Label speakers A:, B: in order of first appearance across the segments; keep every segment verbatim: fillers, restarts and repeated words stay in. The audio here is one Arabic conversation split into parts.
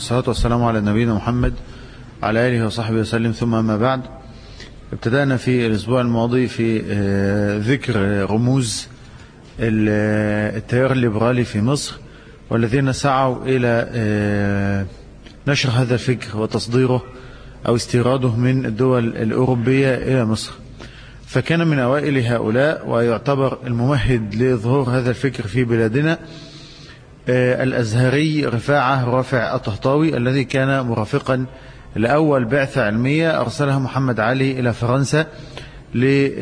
A: والصلاة والسلام على نبينا محمد على آله وصحبه وسلم، ثم أما بعد. ابتدأنا في الأسبوع الماضي في ذكر رموز التيار الليبرالي في مصر والذين سعوا إلى نشر هذا الفكر وتصديره أو استيراده من الدول الأوروبية إلى مصر. فكان من أوائل هؤلاء ويعتبر الممهد لظهور هذا الفكر في بلادنا الأزهري رفاعة رافع الطهطاوي، الذي كان مرافقا لأول بعثة علمية أرسلها محمد علي إلى فرنسا ل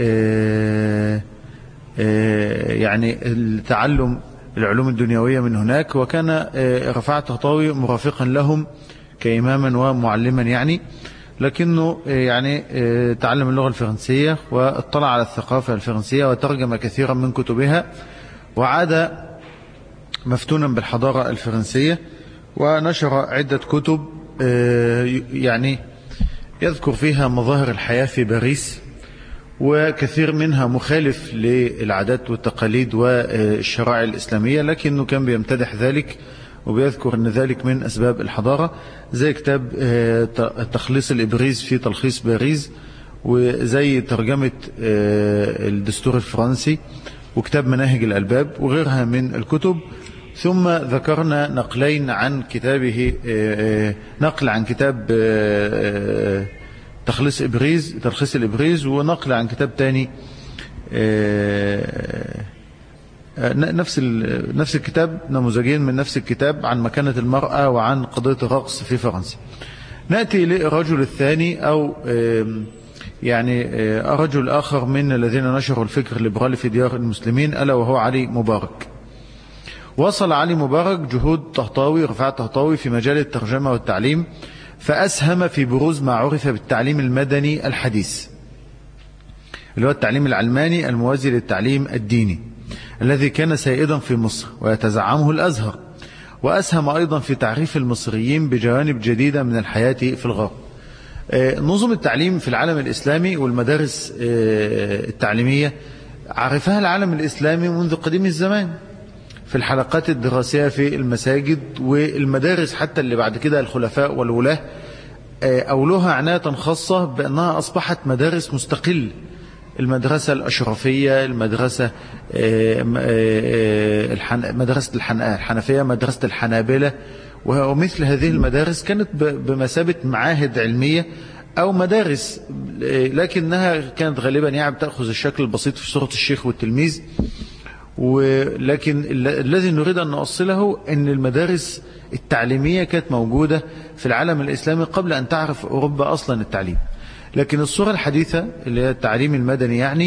A: يعني التعلم العلوم الدنيوية من هناك. وكان رفاعة الطهطاوي مرافقا لهم كإماما ومعلما يعني، لكنه يعني تعلم اللغة الفرنسية واطلع على الثقافة الفرنسية وترجم كثيرا من كتبها، وعاد مفتونا بالحضارة الفرنسية ونشر عدة كتب يعني يذكر فيها مظاهر الحياة في باريس، وكثير منها مخالف للعادات والتقاليد والشرائع الإسلامية، لكنه كان بيمتدح ذلك وبيذكر أن ذلك من أسباب الحضارة، زي كتاب تخليص الإبريز في تلخيص باريس، وزي ترجمة الدستور الفرنسي، وكتاب مناهج الألباب وغيرها من الكتب. ثم ذكرنا نقلين عن كتابه، نقل عن كتاب تخليص إبريز تلخيص الإبريز، ونقل عن كتاب تاني نفس نفس الكتاب، نموذجين من نفس الكتاب عن مكانة المرأة وعن قضية الرقص في فرنسا. نأتي للرجل الثاني أو يعني الرجل الآخر من الذين نشروا الفكر الليبرالي في ديار المسلمين، ألا وهو علي مبارك. وصل علي مبارك جهود طهطاوي رفاعة الطهطاوي في مجال الترجمة والتعليم، فأسهم في بروز ما عرف بالتعليم المدني الحديث، اللي هو التعليم العلماني الموازي للتعليم الديني الذي كان سائدا في مصر ويتزعمه الأزهر. وأسهم أيضا في تعريف المصريين بجوانب جديدة من الحياة في الغرب. نظم التعليم في العالم الإسلامي والمدارس التعليمية عرفها العالم الإسلامي منذ قديم الزمان في الحلقات الدراسية في المساجد والمدارس، حتى اللي بعد كده الخلفاء والولاة أولوها عناية خاصة بأنها أصبحت مدارس مستقل. المدرسة الأشرفية، المدرسة مدرسة الحنفية، مدرسة الحنابلة، ومثل هذه المدارس كانت بمثابة معاهد علمية أو مدارس، لكنها كانت غالبا يعني تأخذ الشكل البسيط في صورة الشيخ والتلميذ. ولكن الذي نريد أن نوصله أن المدارس التعليمية كانت موجودة في العالم الإسلامي قبل أن تعرف أوروبا أصلا التعليم. لكن الصورة الحديثة اللي هي التعليم المدني، يعني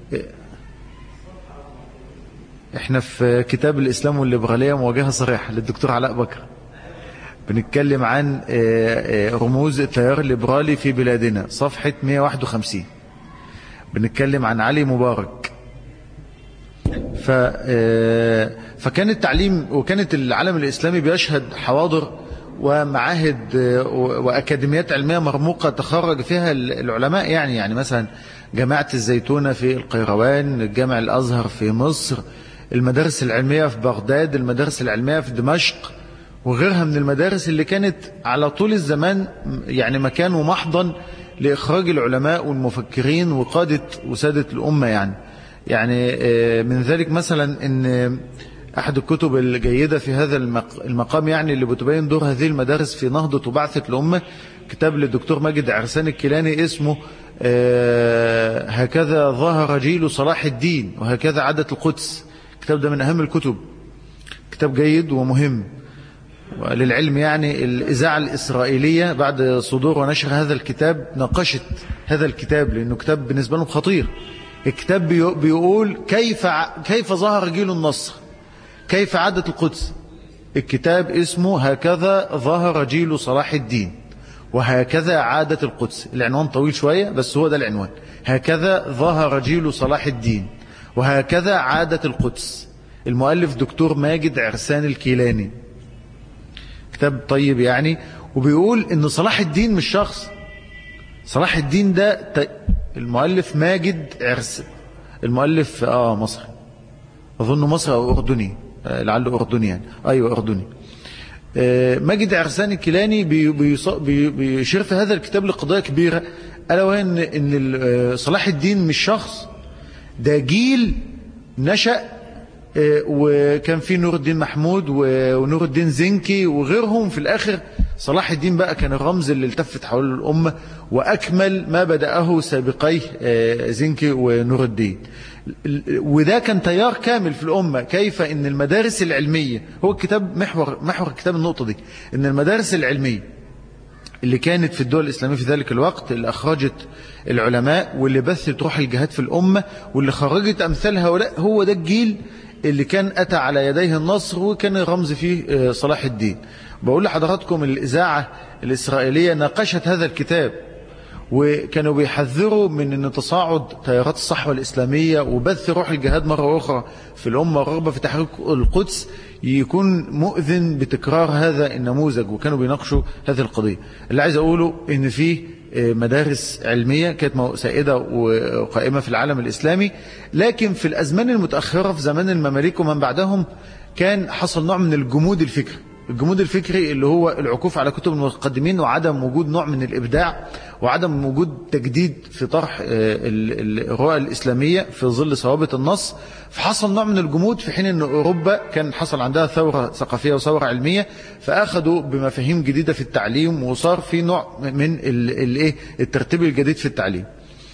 A: احنا في كتاب الإسلام والليبرالية مواجهة صريحة للدكتور علاء بكر، بنتكلم عن رموز التيار الليبرالي في بلادنا، صفحة مئة وواحد وخمسين، بنتكلم عن علي مبارك. ف فكان التعليم وكانت العالم الإسلامي بيشهد حواضر ومعاهد وأكاديميات علمية مرموقة تخرج فيها العلماء، يعني يعني مثلا جامعة الزيتونة في القيروان، الجامع الأزهر في مصر، المدارس العلمية في بغداد، المدارس العلمية في دمشق، وغيرها من المدارس اللي كانت على طول الزمان يعني مكان ومحضن لإخراج العلماء والمفكرين وقادة وسادة الأمة. يعني يعني من ذلك مثلا ان أحد الكتب الجيدة في هذا المقام يعني اللي بتبين دور هذه المدارس في نهضة وبعثة الأمة، كتاب للدكتور ماجد عرسان الكيلاني اسمه هكذا ظهر جيل صلاح الدين وهكذا عادت القدس. الكتاب ده من أهم الكتب، كتاب جيد ومهم. وللعلم يعني الإذاعة الإسرائيلية بعد صدور ونشر هذا الكتاب ناقشت هذا الكتاب، لأنه كتاب بالنسبة لهم خطير. الكتاب بيقول كيف كيف ظهر جيل النصر، كيف عادت القدس. الكتاب اسمه هكذا ظهر جيل صلاح الدين وهكذا عادت القدس. العنوان طويل شوية بس هو ده العنوان، هكذا ظهر جيل صلاح الدين وهكذا عادت القدس. المؤلف دكتور ماجد عرسان الكيلاني، كتاب طيب يعني. وبيقول ان صلاح الدين مش شخص، صلاح الدين ده المؤلف ماجد عرسان، المؤلف اه مصري، اظن مصري او اردني، لعله اردني يعني، ايوه اردني. ماجد عرسان الكيلاني بيشير في هذا الكتاب لقضايا كبيرة، ألا وهي إن, إن صلاح الدين مش شخص، ده جيل نشأ، وكان في نور الدين محمود ونور الدين زنكي وغيرهم. في الآخر صلاح الدين بقى كان الرمز اللي التفت حول الأمة وأكمل ما بدأه سابقيه زنكي ونور الدين. وده كان تيار كامل في الأمة، كيف إن المدارس العلمية، هو الكتاب محور محور الكتاب النقطة دي، إن المدارس العلمية اللي كانت في الدول الإسلامية في ذلك الوقت، اللي أخرجت العلماء واللي بثت روح الجهاد في الأمة واللي خرجت أمثال هؤلاء، هو ده الجيل اللي كان أتى على يديه النصر وكان رمز فيه صلاح الدين. بقول لحضراتكم الإذاعة الإسرائيلية ناقشت هذا الكتاب، وكانوا بيحذروا من أن تصاعد تيارات الصحوة الإسلامية وبث روح الجهاد مرة أخرى في الأمة والرغبة في تحريك القدس يكون مؤذن بتكرار هذا النموذج، وكانوا بيناقشوا هذه القضية. اللي عايز أقوله أن فيه مدارس علمية كانت سائدة وقائمة في العالم الإسلامي، لكن في الأزمان المتأخرة في زمان المماليك ومن بعدهم كان حصل نوع من الجمود الفكري. الجمود الفكري اللي هو العكوف على كتب المتقدمين وعدم وجود نوع من الإبداع وعدم وجود تجديد في طرح الرؤى الإسلامية في ظل ثوابت النص. فحصل نوع من الجمود، في حين أن أوروبا كان حصل عندها ثورة ثقافية وثورة علمية، فأخذوا بمفاهيم جديدة في التعليم وصار في نوع من الترتيب الجديد في التعليم.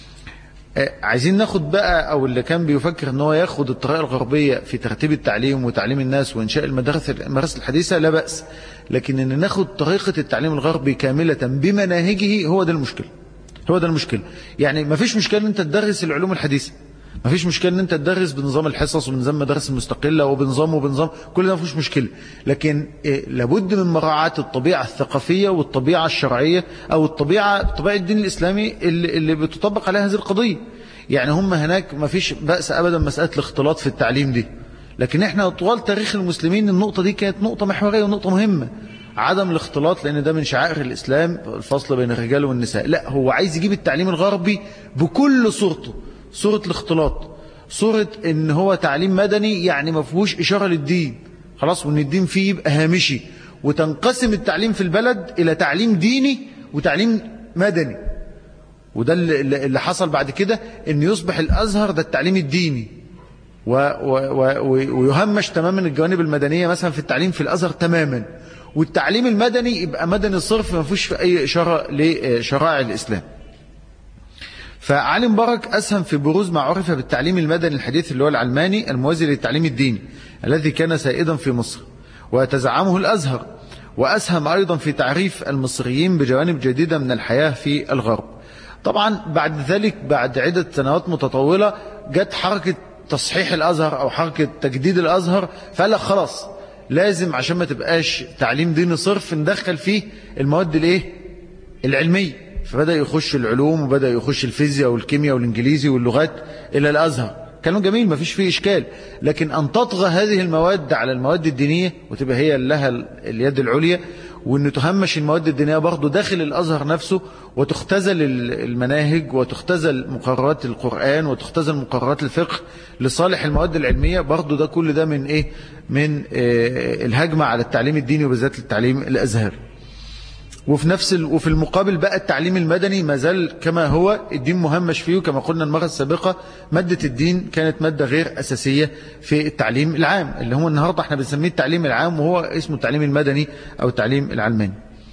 A: عايزين ناخد بقى، او اللي كان بيفكر ان هو ياخد الطريقه الغربيه في ترتيب التعليم وتعليم الناس وانشاء المدارس المدارس الحديثه لا باس، لكن ان ناخد طريقه التعليم الغربي كامله بمناهجه هو ده المشكله. هو ده المشكله. يعني ما فيش مشكله ان انت تدرس العلوم الحديثه، ما فيش مشكله ان انت تدرس بنظام الحصص ونظام المدارس المستقله وبنظام وبنظام كل ده ما فيش مشكله، لكن لابد من مراعاه الطبيعه الثقافيه والطبيعه الشرعيه او الطبيعه طبيعه الدين الاسلامي اللي, اللي بتطبق عليها هذه القضيه. يعني هم هناك ما فيش بأس ابدا مساله الاختلاط في التعليم دي، لكن احنا طوال تاريخ المسلمين النقطه دي كانت نقطه محوريه ونقطه مهمه، عدم الاختلاط، لان ده من شعائر الاسلام الفصل بين الرجال والنساء. لا، هو عايز يجيب التعليم الغربي بكل صورته، صورة الاختلاط، صورة ان هو تعليم مدني يعني ما فيهوش اشارة للدين خلاص، وان الدين فيه يبقى هامشي، وتنقسم التعليم في البلد الى تعليم ديني وتعليم مدني. وده اللي حصل بعد كده، ان يصبح الازهر ده التعليم الديني و و و ويهمش تماما الجوانب المدنية مثلا في التعليم في الازهر تماما، والتعليم المدني يبقى مدني صرف ما فيهوش في اي اشارة لشرائع الاسلام. فعلي مبارك أسهم في بروز ما عرف بالتعليم المدني الحديث اللي هو العلماني الموازي للتعليم الديني الذي كان سائدا في مصر ويتزعمه الأزهر، وأسهم أيضا في تعريف المصريين بجوانب جديدة من الحياة في الغرب. طبعا بعد ذلك بعد عدة سنوات متطولة جت حركة تصحيح الأزهر أو حركة تجديد الأزهر، فقال لك خلاص لازم عشان ما تبقاش تعليم ديني صرف ندخل فيه المواد الايه العلمية، فبدأ يخش العلوم وبدأ يخش الفيزياء والكيمياء والإنجليزي واللغات إلى الأزهر. كلام جميل ما فيش فيه إشكال، لكن أن تطغى هذه المواد على المواد الدينية وتبقى هي لها اليد العليا، وأن تهمش المواد الدينية برضو داخل الأزهر نفسه، وتختزل المناهج وتختزل مقررات القرآن وتختزل مقررات الفقه لصالح المواد العلمية، برضو ده كل ده من إيه من إيه الهجمة على التعليم الديني وبالذات التعليم الأزهري. وفي نفس ال... وفي المقابل بقى التعليم المدني ما زال كما هو، الدين مهمش فيه، كما قلنا المرة السابقة مادة الدين كانت مادة غير أساسية في التعليم العام اللي هو النهاردة احنا بنسميه التعليم العام، وهو اسمه التعليم المدني أو التعليم العلماني.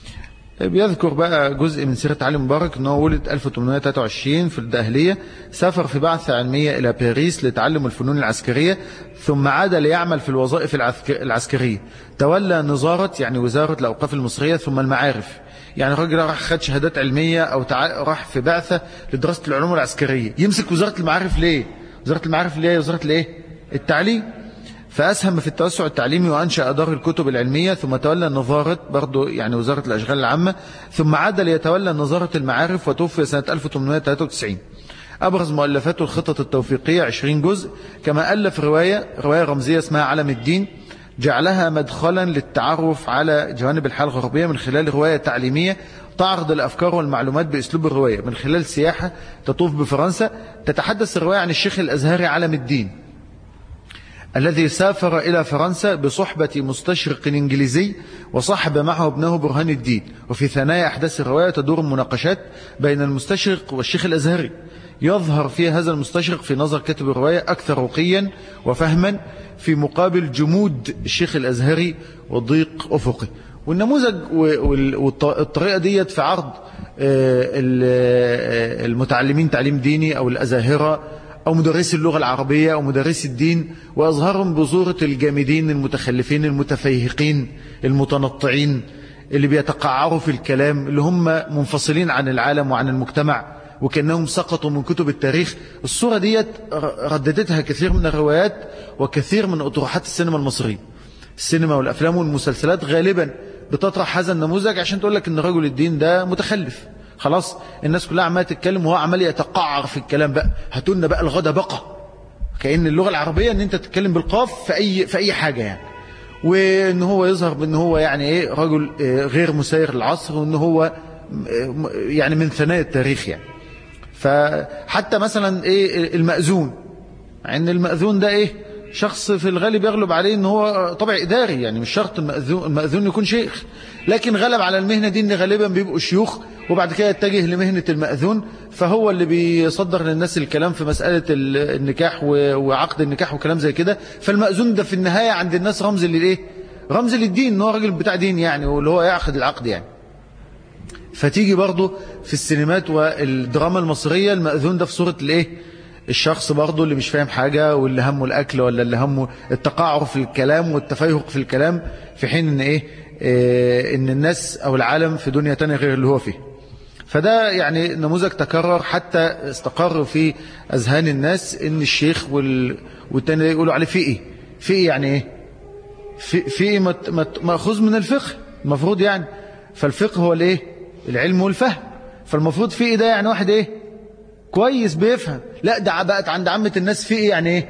A: بيذكر بقى جزء من سيرة علي مبارك أنه ولد ألف وثمانمائة وثلاثة وعشرين في الدقهلية، سافر في بعثة علمية إلى باريس لتعلم الفنون العسكرية، ثم عاد ليعمل في الوظائف العسكرية، تولى نظارة يعني وزارة الأوقاف المصرية ثم المعارف. يعني الراجل راح خد شهادات علمية أو تع... راح في بعثة لدراسة العلوم العسكرية، يمسك وزارة المعارف ليه؟ وزارة المعارف ليه؟ وزارة الايه؟ التعليم. فأسهم في التوسع التعليمي وأنشأ دار الكتب العلمية، ثم تولى نظارة برضو يعني وزارة الأشغال العامة، ثم عاد ليتولى نظارة المعارف، وتوفي سنة ألف وثمانمائة وثلاثة وتسعين. أبرز مؤلفاته الخطط التوفيقية عشرين جزء، كما ألف رواية رواية رمزية اسمها علم الدين، جعلها مدخلا للتعرف على جوانب الحياة الغربية من خلال رواية تعليمية تعرض الأفكار والمعلومات بأسلوب الرواية، من خلال سياحة تطوف بفرنسا تتحدث الرواية عن الشيخ الأزهري علم الدين الذي سافر إلى فرنسا بصحبة مستشرق إنجليزي وصاحب معه ابنه برهان الدين. وفي ثنايا أحداث الرواية تدور مناقشات بين المستشرق والشيخ الأزهري، يظهر فيها هذا المستشرق في نظر كاتب الرواية أكثر رقيا وفهما في مقابل جمود الشيخ الأزهري وضيق أفقي. والنموذج والطريقة ديت في عرض المتعلمين تعليم ديني أو الأزاهرة أو مدرسي اللغة العربية أو مدرسي الدين، وأظهرهم بصورة الجامدين المتخلفين المتفيهقين المتنطعين اللي بيتقعروا في الكلام، اللي هم منفصلين عن العالم وعن المجتمع وكأنهم سقطوا من كتب التاريخ. الصورة ديت رددتها كثير من الروايات وكثير من أطروحات السينما المصرية. السينما والأفلام والمسلسلات غالبا بتطرح هذا النموذج عشان تقول لك إن رجل الدين ده متخلف. خلاص الناس كلها عمالة تتكلم وهو عمال يتقعر في الكلام بقى، هاتولنا بقى الغدا بقى، كأن اللغة العربية ان انت تتكلم بالقاف في اي في اي حاجة يعني، وان هو يظهر بان هو يعني ايه رجل غير مسير للعصر، وان هو يعني من ثنايا التاريخ يعني. فحتى مثلا ايه المأذون، ان المأذون ده ايه شخص في الغالب يغلب عليه ان هو طبع اداري، يعني مش شرط المأذون المأذون يكون شيخ، لكن غلب على المهنة دي ان غالبا بيبقوا شيوخ وبعد كده يتجه لمهنة المأذون، فهو اللي بيصدر للناس الكلام في مسألة النكاح وعقد النكاح وكلام زي كده. فالمأذون ده في النهاية عند الناس رمز للايه، رمز للدين، ان هو راجل بتاع دين يعني، واللي هو يعقد العقد يعني. فتيجي برضه في السينمات والدراما المصرية المأذون ده في صورة الايه، الشخص برضه اللي مش فاهم حاجة، واللي همه الأكل، ولا اللي همه التقاعر في الكلام والتفيهق في الكلام، في حين ان ايه, إيه ان الناس او العالم في دنيا تانية غير اللي هو فيه. فده يعني نموذج تكرر حتى استقر في أذهان الناس ان الشيخ وال... والتاني يقولوا عليه في ايه، في ايه يعني ايه، في, في ايه مت... مأخوذ من الفقه المفروض يعني. فالفقه هو الايه، العلم والفهم. فالمفروض في ايه ده يعني واحد ايه كويس بيفهم. لا ده بقت عند عامة الناس في ايه يعني ايه،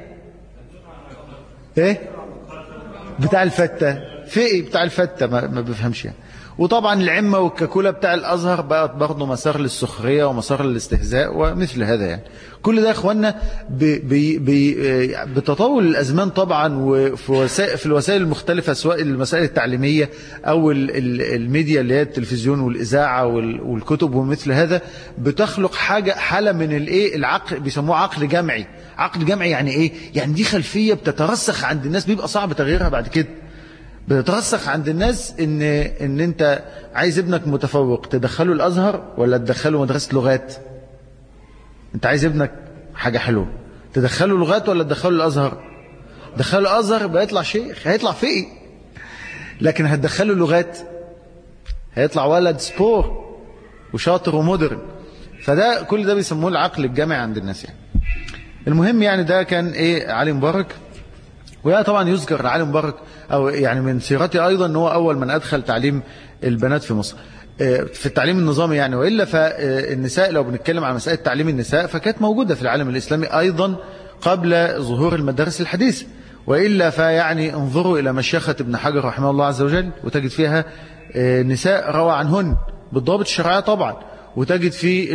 A: ايه بتاع الفتة، في ايه بتاع الفتة ما, ما بيفهمش يعني. وطبعا العمة والكاكولة بتاع الأزهر بقت برضه مسار للسخرية ومسار للاستهزاء ومثل هذا يعني. كل ده يا اخوانا بي بي بتطول الأزمان طبعا، وفي وسائل في الوسائل المختلفة سواء المسائل التعليمية أو ال ال الميديا اللي هي التلفزيون والإذاعة والكتب ومثل هذا، بتخلق حاجة حالة من الايه العقل، بيسموه عقل جمعي. عقل جمعي يعني ايه؟ يعني دي خلفية بتترسخ عند الناس، بيبقى صعب تغييرها بعد كده. بتترسخ عند الناس ان ان انت عايز ابنك متفوق تدخله الازهر ولا تدخله مدرسه لغات؟ انت عايز ابنك حاجه حلوه تدخله لغات ولا تدخله الازهر؟ دخله الازهر بيطلع شيخ، هيطلع فقيه. لكن هتدخله لغات هيطلع ولد سبور وشاطر ومودرن. فده كل ده بيسموه العقل الجامعي عند الناس يعني. المهم يعني ده كان ايه علي مبارك. ويا طبعا يذكر علي مبارك أو يعني من سيرته أيضا أنه هو أول من أدخل تعليم البنات في مصر في التعليم النظامي يعني. وإلا فالنساء لو بنتكلم عن مسألة تعليم النساء فكانت موجودة في العالم الإسلامي أيضا قبل ظهور المدارس الحديثة. وإلا فيعني انظروا إلى مشيخة ابن حجر رحمه الله عز وجل وتجد فيها نساء روى عنهن بالضابط الشرعية طبعا، وتجد في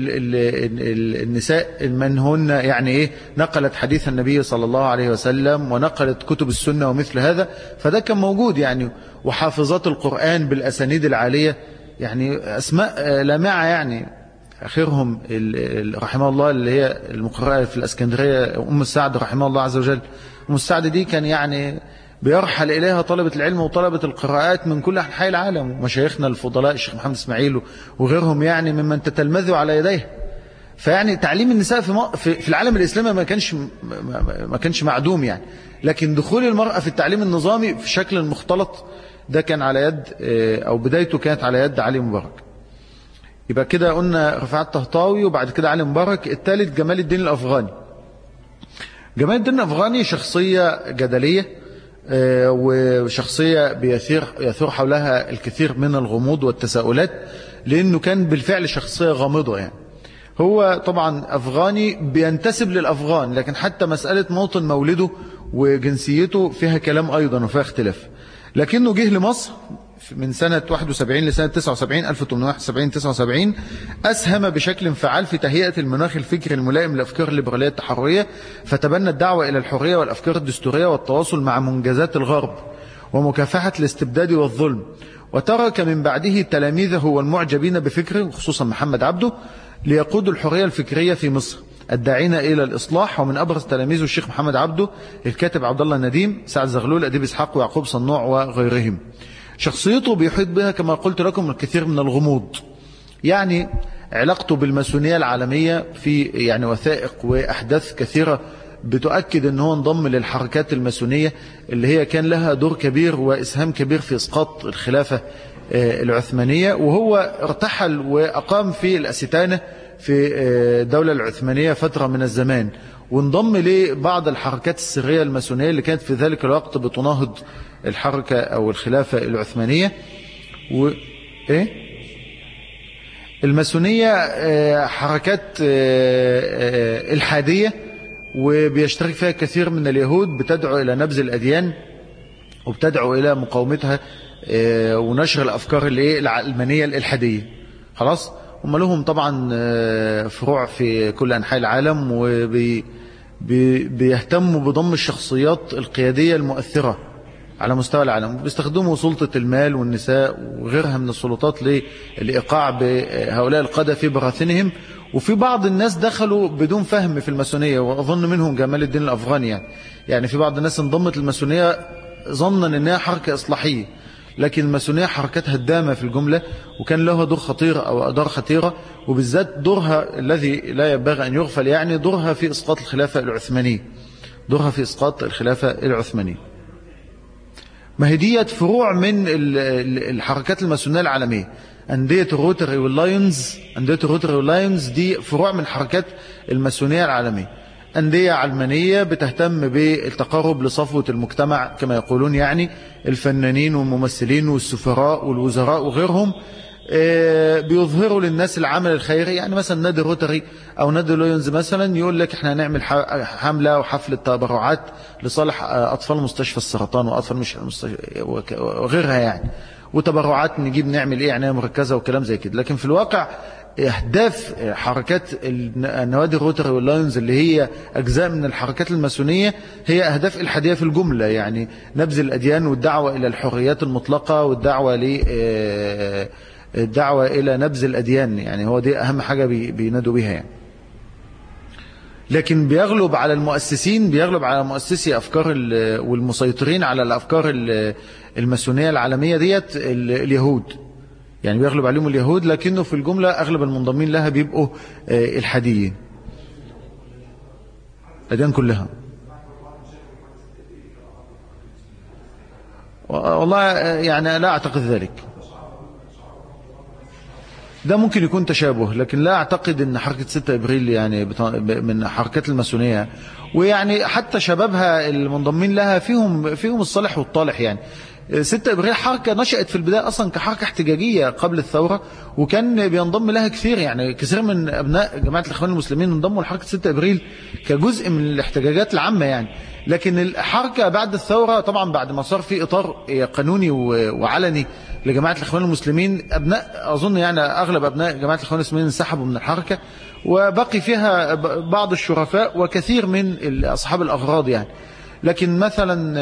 A: النساء من هن يعني ايه نقلت حديث النبي صلى الله عليه وسلم ونقلت كتب السنة ومثل هذا. فده كان موجود يعني. وحافظات القرآن بالأسانيد العالية يعني أسماء لامعة يعني. آخرهم رحمه الله اللي هي المقرأة في الأسكندرية أم السعد رحمه الله عز وجل. أم السعد دي كان يعني بيرحل إليها طلبة العلم وطلبة القراءات من كل أنحاء العالم، ومشايخنا الفضلاء الشيخ محمد إسماعيل وغيرهم يعني ممن تتلمذوا على يديه. فيعني تعليم النساء في في العالم الإسلامي ما كانش ما كانش معدوم يعني. لكن دخول المرأة في التعليم النظامي في شكل مختلط ده كان على يد أو بدايته كانت على يد علي مبارك. يبقى كده قلنا رفاعة الطهطاوي وبعد كده علي مبارك. الثالث جمال الدين الأفغاني. جمال الدين الأفغاني شخصية جدلية وشخصية بيثير يثور حولها الكثير من الغموض والتساؤلات، لأنه كان بالفعل شخصية غامضة يعني. هو طبعا أفغاني بينتسب للأفغان، لكن حتى مسألة موطن مولده وجنسيته فيها كلام أيضا وفيها اختلاف. لكنه جه لمصر من سنة واحد وسبعين لسنة تسعة وسبعين ألف وثمانمائة وواحد وسبعين تسعة وسبعين أسهم بشكل فعال في تهيئة المناخ الفكري الملائم لأفكار الليبرالية التحررية، فتبنى الدعوة إلى الحرية والأفكار الدستورية والتواصل مع منجزات الغرب ومكافحة الاستبداد والظلم، وترك من بعده تلاميذه والمعجبين بفكره خصوصا محمد عبده ليقودوا الحرية الفكرية في مصر الداعين إلى الإصلاح. ومن أبرز تلاميذه الشيخ محمد عبده الكاتب عبد الله النديم، سعد زغلول، أديب إسحاق، ويعقوب صنوع وغيرهم. شخصيته بيحيط بها كما قلت لكم الكثير من الغموض، يعني علاقته بالماسونية العالمية في يعني وثائق وأحداث كثيرة بتؤكد أنه هو انضم للحركات الماسونية اللي هي كان لها دور كبير وإسهام كبير في إسقاط الخلافة العثمانية، وهو ارتحل وأقام في الأستانة في الدولة العثمانية فترة من الزمان، وانضم لبعض الحركات السرية الماسونية اللي كانت في ذلك الوقت بتناهض الحركة أو الخلافة العثمانية. و... إيه؟ الماسونية حركات الحادية وبيشترك فيها كثير من اليهود، بتدعو إلى نبذ الأديان وبتدعو إلى مقاومتها ونشر الأفكار العلمانية الإلحادية. خلاص، هم لهم طبعا فروع في كل أنحاء العالم، وبيهتموا بضم الشخصيات القيادية المؤثرة على مستوى العالم، بيستخدموا سلطة المال والنساء وغيرها من السلطات للإيقاع بهؤلاء القادة في براثنهم. وفي بعض الناس دخلوا بدون فهم في الماسونية، وأظن منهم جمال الدين الأفغاني، يعني يعني في بعض الناس انضمت للماسونية ظنا أنها حركة إصلاحية، لكن الماسونية حركات هدامة في الجملة، وكان لها دور خطير أو أدار خطيرة، وبالذات دورها الذي لا ينبغي أن يغفل، يعني دورها في إسقاط الخلافة العثمانية دورها في إسقاط الخلافة العثمانية. ما هي ديت فروع من الحركات الماسونية العالمية. أندية الروتري واللايونز أندية الروتري واللايونز دي فروع من حركات الماسونية العالمية، أندية علمانية بتهتم بالتقرب لصفوة المجتمع كما يقولون، يعني الفنانين والممثلين والسفراء والوزراء وغيرهم، بيظهروا للناس العمل الخيري. يعني مثلا نادي الروتري أو نادي اللايونز مثلا يقول لك احنا هنعمل حملة وحفلة تبرعات لصالح أطفال مستشفى السرطان وأطفال مش المستشفى وغيرها، يعني وتبرعات نجيب نعمل ايه عناية مركزة وكلام زي كده. لكن في الواقع اهداف حركات النوادي الروتري واللايونز اللي هي اجزاء من الحركات الماسونية هي اهداف الحادية في الجملة، يعني نبذ الاديان والدعوة الى الحريات المطلقة والدعوة ل الدعوة الى نبذ الاديان، يعني هو دي اهم حاجة بينادوا بيها يعني. لكن بيغلب على المؤسسين بيغلب على مؤسسي أفكار والمسيطرين على الأفكار الماسونية العالمية ديت اليهود، يعني بيغلب عليهم اليهود، لكنه في الجملة أغلب المنضمين لها بيبقوا الحاديين الأديان كلها. والله يعني لا أعتقد ذلك، ده ممكن يكون تشابه، لكن لا أعتقد أن حركة ستة إبريل يعني من حركات الماسونية، ويعني حتى شبابها المنضمين لها فيهم فيهم الصالح والطالح. يعني ستة إبريل حركة نشأت في البداية أصلا كحركة احتجاجية قبل الثورة، وكان بينضم لها كثير، يعني كثير من أبناء جماعة الإخوان المسلمين انضموا لحركة ستة إبريل كجزء من الاحتجاجات العامة يعني. لكن الحركة بعد الثورة طبعا بعد ما صار في إطار قانوني وعلني لجماعة الإخوان المسلمين، أبناء أظن يعني أغلب أبناء جماعة الإخوان المسلمين انسحبوا من الحركة، وبقي فيها بعض الشرفاء وكثير من أصحاب الأغراض يعني. لكن مثلا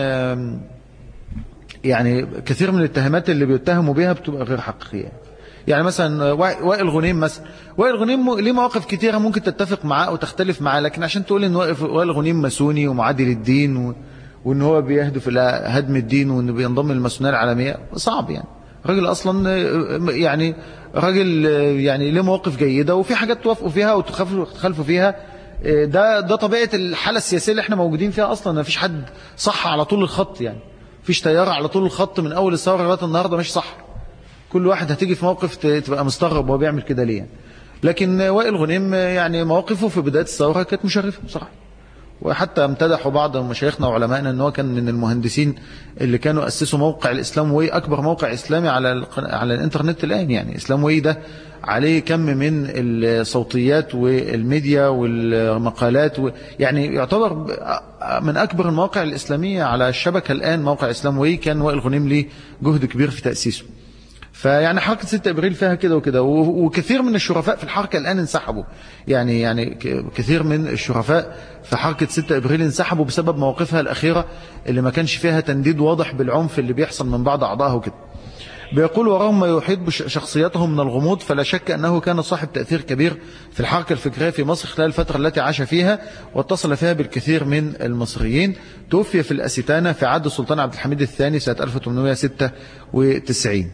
A: يعني كثير من الاتهامات اللي بيتهموا بها بتبقى غير حقيقية. يعني مثلا وائل غنيم مثلا وائل غنيم ليه مواقف كتيرة ممكن تتفق معاه أو تختلف معاه، لكن عشان تقول إن وائل غنيم ماسوني ومعادي للدين و... وإن هو بيهدف إلى هدم الدين وإنه بينضم للماسونية العالمية صعب. يعني راجل أصلا يعني راجل يعني له مواقف جيدة، وفي حاجات توافقوا فيها وتخالفوا فيها، ده ده طبيعة الحالة السياسية اللي احنا موجودين فيها أصلا. ما فيش حد صح على طول الخط، يعني فيش تيار على طول الخط من أول الثورة لغاية النهاردة مش صح. كل واحد هتيجي في موقف تبقى مستغرب وهو بيعمل كده ليه. لكن وائل غنيم يعني مواقفه في بداية الثورة كانت مشرفة بصراحة، وحتى امتدحوا بعض مشايخنا وعلمائنا ان هو كان من المهندسين اللي كانوا اسسوا موقع الاسلام واي، اكبر موقع اسلامي على على الانترنت الان. يعني اسلام واي ده عليه كم من الصوتيات والميديا والمقالات و... يعني يعتبر من اكبر المواقع الاسلاميه على الشبكه الان. موقع اسلام واي كان وائل غنيم ليه جهد كبير في تاسيسه. فيعني حركة ستة ابريل فيها كده وكده، وكثير من الشرفاء في الحركة الآن انسحبوا. يعني يعني كثير من الشرفاء في حركة ستة ابريل انسحبوا بسبب مواقفها الأخيرة اللي ما كانش فيها تنديد واضح بالعنف اللي بيحصل من بعض أعضائها وكده. بيقول ورغم ما يحيط بشخصيته من الغموض فلا شك أنه كان صاحب تأثير كبير في الحركة الفكرية في مصر خلال الفترة التي عاش فيها واتصل فيها بالكثير من المصريين. توفي في الأستانة في عهد السلطان عبد الحميد الثاني سنة ألف وثمانمائة وستة وتسعين.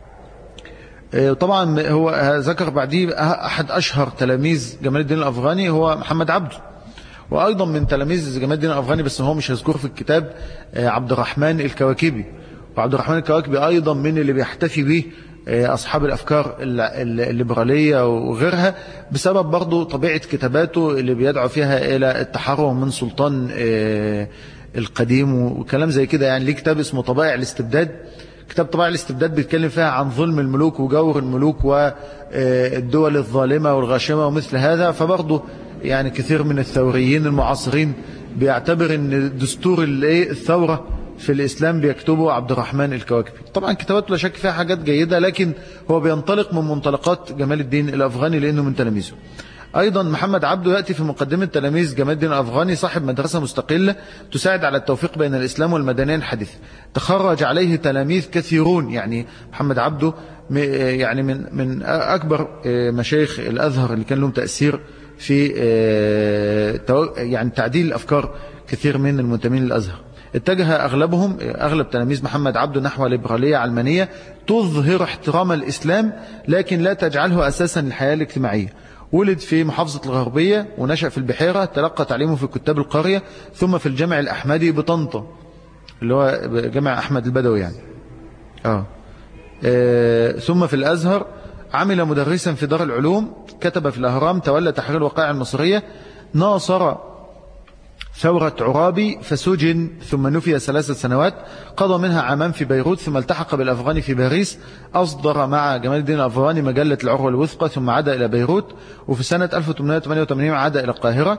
A: طبعا هو ذكر بعديه أحد أشهر تلاميذ جمال الدين الأفغاني هو محمد عبده، وأيضا من تلاميذ جمال الدين الأفغاني بس هو مش هذكره في الكتاب عبد الرحمن الكواكبي. وعبد الرحمن الكواكبي أيضا من اللي بيحتفي به أصحاب الأفكار الليبرالية وغيرها بسبب برضو طبيعة كتاباته اللي بيدعو فيها إلى التحرر من سلطان القديم وكلام زي كده. يعني ليه كتاب اسمه طبائع الاستبداد. كتاب طبائع الاستبداد بيتكلم فيها عن ظلم الملوك وجور الملوك والدول الظالمة والغاشمة ومثل هذا. فبرضه يعني كثير من الثوريين المعاصرين بيعتبر ان دستور الثورة في الإسلام بيكتبه عبد الرحمن الكواكبي. طبعا كتاباته لا شك فيها حاجات جيدة، لكن هو بينطلق من منطلقات جمال الدين الأفغاني لأنه من تلاميذه. أيضا محمد عبده يأتي في مقدمة تلاميذ جمال الدين الأفغاني، صاحب مدرسة مستقلة تساعد على التوفيق بين الإسلام والمدنية الحديثة. تخرج عليه تلاميذ كثيرون. يعني محمد عبده يعني من من أكبر مشايخ الأزهر اللي كان لهم تأثير في يعني تعديل الأفكار كثير من المنتمين للأزهر. اتجه أغلبهم أغلب تلاميذ محمد عبده نحو ليبرالية علمانية تظهر احترام الإسلام لكن لا تجعله أساسا للحياة الاجتماعية. ولد في محافظة الغربية ونشأ في البحيرة. تلقى تعليمه في كتاب القرية ثم في الجامع الأحمدي بطنطا اللي هو جامع أحمد البدوي يعني. آه. آه ثم في الأزهر عمل مدرسا في دار العلوم. كتب في الأهرام. تولى تحرير الوقائع المصرية. ناصر ثورة عرابي فسجن ثم نفي ثلاثة سنوات. قضى منها عامان في بيروت ثم التحق بالأفغاني في باريس. أصدر مع جمال الدين الأفغاني مجلة العروة الوثقى ثم عاد إلى بيروت. وفي سنة ألف وثمانمائة وثمانية وثمانين عاد إلى القاهرة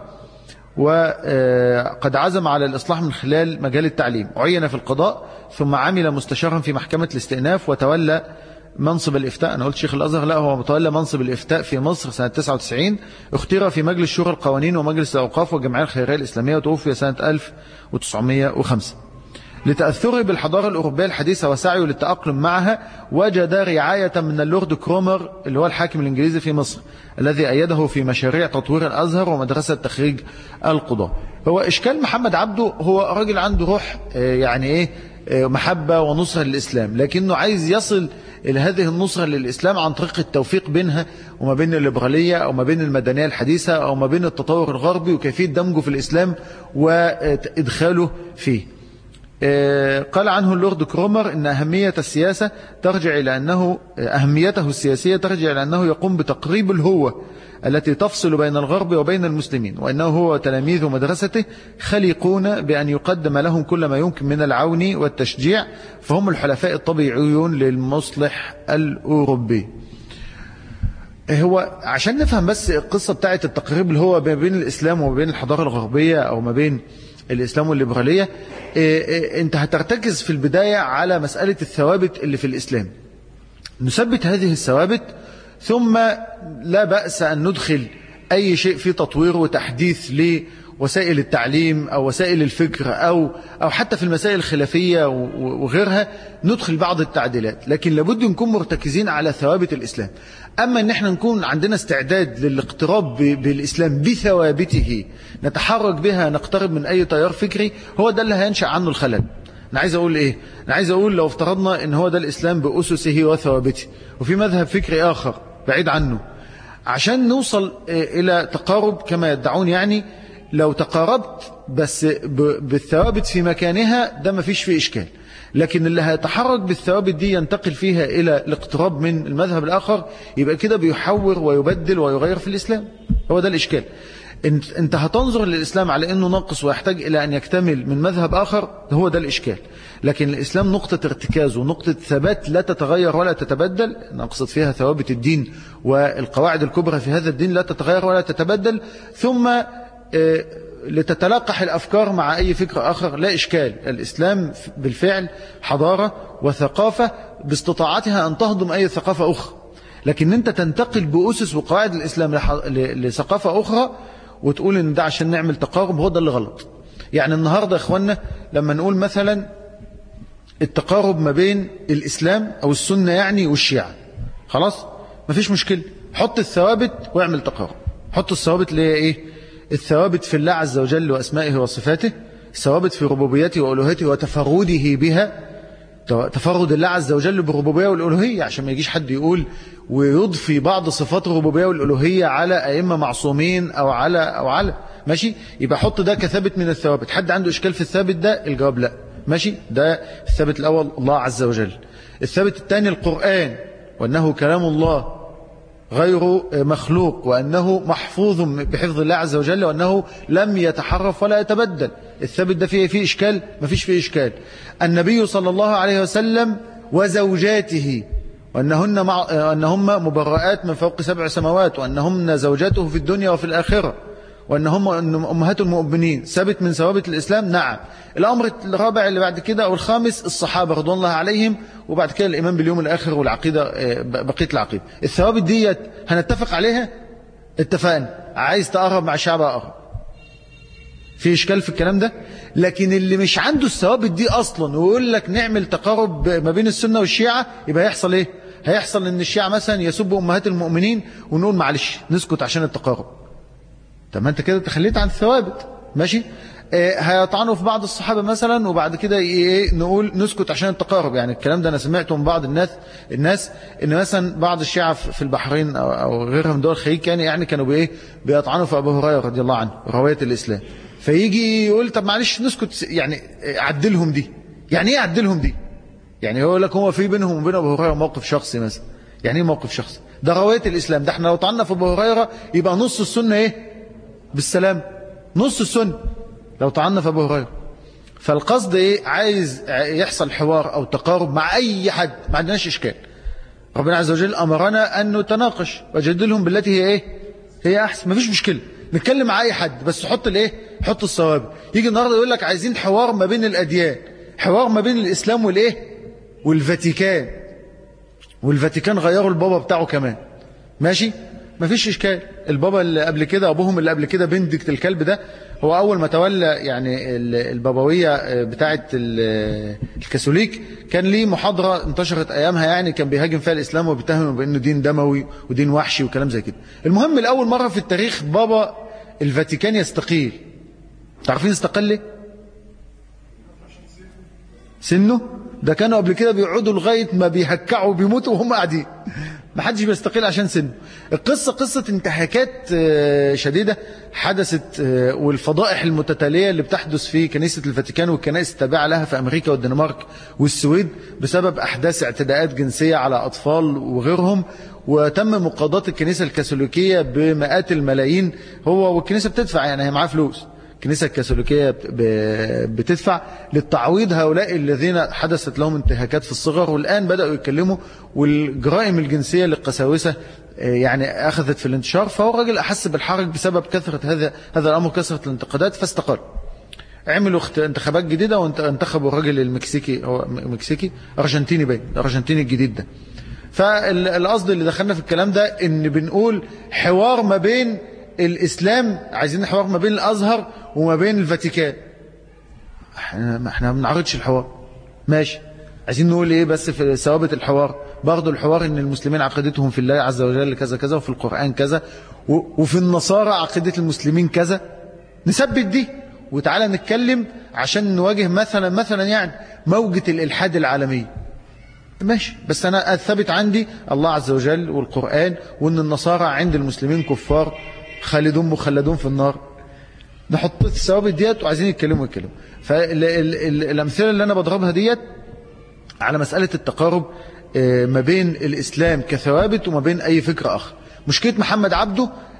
A: وقد عزم على الإصلاح من خلال مجال التعليم. عين في القضاء ثم عمل مستشارا في محكمة الاستئناف وتولى منصب الإفتاء. أنا قلت شيخ الأزهر، لا هو متولى منصب الإفتاء في مصر سنة تسعة وتسعين. اختير في مجلس شورى القوانين ومجلس الأوقاف والجمعية الخيرية الإسلامية وتوفي سنة ألف وتسعمائة وخمسة. لتأثره بالحضارة الأوروبية الحديثة وسعيه للتأقلم معها وجد رعاية من اللورد كرومر اللي هو الحاكم الإنجليزي في مصر الذي أيده في مشاريع تطوير الأزهر ومدرسة تخريج القضاة. هو إشكال محمد عبده هو راجل عنده روح يعني إيه محبة ونصرة للإسلام، لكنه عايز يصل إلى هذه النصرة للإسلام عن طريق التوفيق بينها وما بين الليبرالية أو ما بين المدنية الحديثة أو ما بين التطور الغربي وكيفية دمجه في الإسلام وإدخاله فيه. قال عنه اللورد كرومر إن أهمية السياسة ترجع إلى أنه أهميته السياسية ترجع إلى أنه يقوم بتقريب الهوة التي تفصل بين الغرب وبين المسلمين، وأنه هو تلاميذ مدرسته خليقون بأن يقدم لهم كل ما يمكن من العون والتشجيع، فهم الحلفاء الطبيعيون للمصلح الأوروبي. هو عشان نفهم بس القصة بتاعة التقريب اللي هو ما بين الإسلام وما بين الحضارة الغربية أو ما بين الإسلام والليبرالية، أنت هترتكز في البداية على مسألة الثوابت اللي في الإسلام. نثبت هذه الثوابت ثم لا بأس أن ندخل أي شيء في تطوير وتحديث لوسائل التعليم أو وسائل الفكر أو أو حتى في المسائل الخلافية وغيرها ندخل بعض التعديلات، لكن لابد نكون مرتكزين على ثوابت الإسلام. أما أن احنا نكون عندنا استعداد للاقتراب بالإسلام بثوابته نتحرك بها نقترب من أي تيار فكري، هو ده اللي هينشأ عنه الخلل. أنا عايز أقول إيه؟ أنا عايز أقول لو افترضنا أن هو ده الإسلام بأسسه وثوابته وفي مذهب فكري آخر بعيد عنه، عشان نوصل إلى تقارب كما يدعون، يعني لو تقاربت بس بالثوابت في مكانها ده ما فيش فيه إشكال، لكن اللي هيتحرك بالثوابت دي ينتقل فيها إلى الاقتراب من المذهب الآخر يبقى كده بيحور ويبدل ويغير في الإسلام. هو ده الإشكال. انت, انت هتنظر للإسلام على أنه ناقص ويحتاج إلى أن يكتمل من مذهب آخر، هو ده الإشكال. لكن الإسلام نقطة ارتكاز ونقطة ثبات لا تتغير ولا تتبدل، نقصد فيها ثوابت الدين والقواعد الكبرى في هذا الدين لا تتغير ولا تتبدل، ثم اه لتتلقح الأفكار مع أي فكر آخر لا إشكال. الإسلام بالفعل حضارة وثقافة باستطاعتها أن تهضم أي ثقافة أخرى، لكن أنت تنتقل بأسس وقواعد الإسلام لثقافة أخرى وتقول إن ده عشان نعمل تقارب، هو ده اللي غلط. يعني النهاردة يا إخوانا لما نقول مثلا التقارب ما بين الإسلام أو السنة يعني والشيعة، خلاص مفيش مشكلة، حط الثوابت واعمل تقارب. حط الثوابت اللي هي إيه؟ الثوابت في الله عز وجل وأسمائه وصفاته، الثوابت في ربوبيته وألوهيته وتفرده بها، تفرد الله عز وجل بالربوبية والألوهية، عشان ما يجيش حد يقول ويضفي بعض صفات الربوبية والألوهية على أئمة معصومين أو على أو على ماشي. يبقى حط ده كثابت من الثوابت. حد عنده إشكال في الثابت ده؟ الجواب لا، ماشي. ده الثابت الأول الله عز وجل. الثابت الثاني القرآن، وأنه كلام الله غير مخلوق، وأنه محفوظ بحفظ الله عز وجل، وأنه لم يتحرف ولا يتبدل. الثابت ده فيه فيه إشكال؟ ما فيش فيه إشكال. النبي صلى الله عليه وسلم وزوجاته، وأنهن, مع... وأنهم مبرآت من فوق سبع سماوات، وأنهن زوجاته في الدنيا وفي الآخرة، وأنهم أمهات المؤمنين، ثابت من ثوابت الإسلام. نعم. الأمر الرابع اللي بعد كده أو الخامس الصحابة رضوان الله عليهم، وبعد كده الإيمان باليوم الآخر والعقيدة بقية العقيدة. الثوابت دي هنتفق عليها؟ اتفقنا. عايز تقرب مع الشعب أقرب، في إشكال في الكلام ده؟ لكن اللي مش عنده الثوابت دي أصلا ويقول لك نعمل تقارب ما بين السنة والشيعة، يبقى هيحصل إيه؟ هيحصل إن الشيعة مثلا يسبوا أمهات المؤمنين ونقول معلش نسكت عشان التقارب. طب ما أنت كده تخليت عن الثوابت، ماشي. آه هيطعنوا في بعض الصحابة مثلا وبعد كده إيه نقول نسكت عشان التقارب. يعني الكلام ده أنا سمعته من بعض الناس الناس إن مثلا بعض الشيعة في البحرين أو, أو غيرها من دول الخليج كان يعني كانوا بإيه بيطعنوا في أبو هريرة رضي الله عنه رواية الإسلام، فيجي يقول طب معلش نسكت، يعني عدلهم دي. يعني ايه عدلهم دي؟ يعني يقول لك هو في بينهم وبين ابو هريره موقف شخصي مثلا. يعني ايه موقف شخصي؟ ده روايه الاسلام. ده احنا لو طعنا في ابو هريره يبقى نص السنه ايه؟ بالسلام. نص السنه لو طعنا في ابو هريره. فالقصد ايه؟ عايز يحصل حوار او تقارب مع اي حد، ما عندناش اشكال. ربنا عز وجل امرنا ان نتناقش وجادلهم بالتي هي ايه؟ هي احسن. مفيش مشكله، نتكلم مع اي حد، بس حط الايه؟ حط الصواب. يجي النهارده يقول لك عايزين حوار ما بين الاديان، حوار ما بين الاسلام والايه؟ والفاتيكان. والفاتيكان غيروا البابا بتاعه كمان، ماشي. مفيش اشكال. البابا اللي قبل كده ابوهم اللي قبل كده بندكت الكلب ده، هو اول ما تولى يعني البابويه بتاعه الكاثوليك كان ليه محاضره انتشرت ايامها، يعني كان بيهاجم فيها الاسلام وبيتهمه بانه دين دموي ودين وحشي وكلام زي كده. المهم لاول مره في التاريخ بابا الفاتيكان يستقيل. تعرفين استقل ليه؟ سنه. ده كانوا قبل كده بيقعدوا لغايه ما بيهكعوا وبيموتوا وهم قاعدين. ما حدش بيستقيل عشان سنه. القصة قصة انتهاكات شديدة حدثت، والفضائح المتتالية اللي بتحدث في كنيسة الفاتيكان والكنائس التابعة لها في أمريكا والدنمارك والسويد بسبب أحداث اعتداءات جنسية على أطفال وغيرهم. وتم مقاضاة الكنيسة الكاثوليكية بمئات الملايين. هو والكنيسة بتدفع، يعني هي معاه فلوس. الكنيسة الكاثوليكية بتدفع للتعويض هؤلاء الذين حدثت لهم انتهاكات في الصغر، والآن بدأوا يتكلموا. والجرائم الجنسية للقساوسة يعني أخذت في الانتشار. فهو الراجل أحس بالحرج بسبب كثرة هذا هذا الأمر، كثرة الانتقادات، فاستقال. عملوا انتخابات جديدة وانتخبوا الراجل المكسيكي، هو مكسيكي أرجنتيني باين، الأرجنتيني الجديد ده. فالقصد اللي دخلنا في الكلام ده إن بنقول حوار ما بين الإسلام، عايزين حوار ما بين الأزهر وما بين الفاتيكان. احنا احنا ما بنعرضش الحوار، ماشي. عايزين نقول ايه بس في ثوابت الحوار؟ برضه الحوار ان المسلمين عقيدتهم في الله عز وجل كذا كذا، وفي القرآن كذا، وفي النصارى عقيدة المسلمين كذا. نثبت دي وتعالى نتكلم عشان نواجه مثلا مثلا يعني موجة الإلحاد العالمية، ماشي. بس انا الثابت عندي الله عز وجل والقرآن، وان النصارى عند المسلمين كفار خالدون مخلدون في النار. نحط الثوابت ديت وعايزين يتكلموا يتكلموا. فالامثله اللي انا بضربها ديت على مساله التقارب ما بين الاسلام كثوابت وما بين اي فكر اخر. مشكله محمد عبده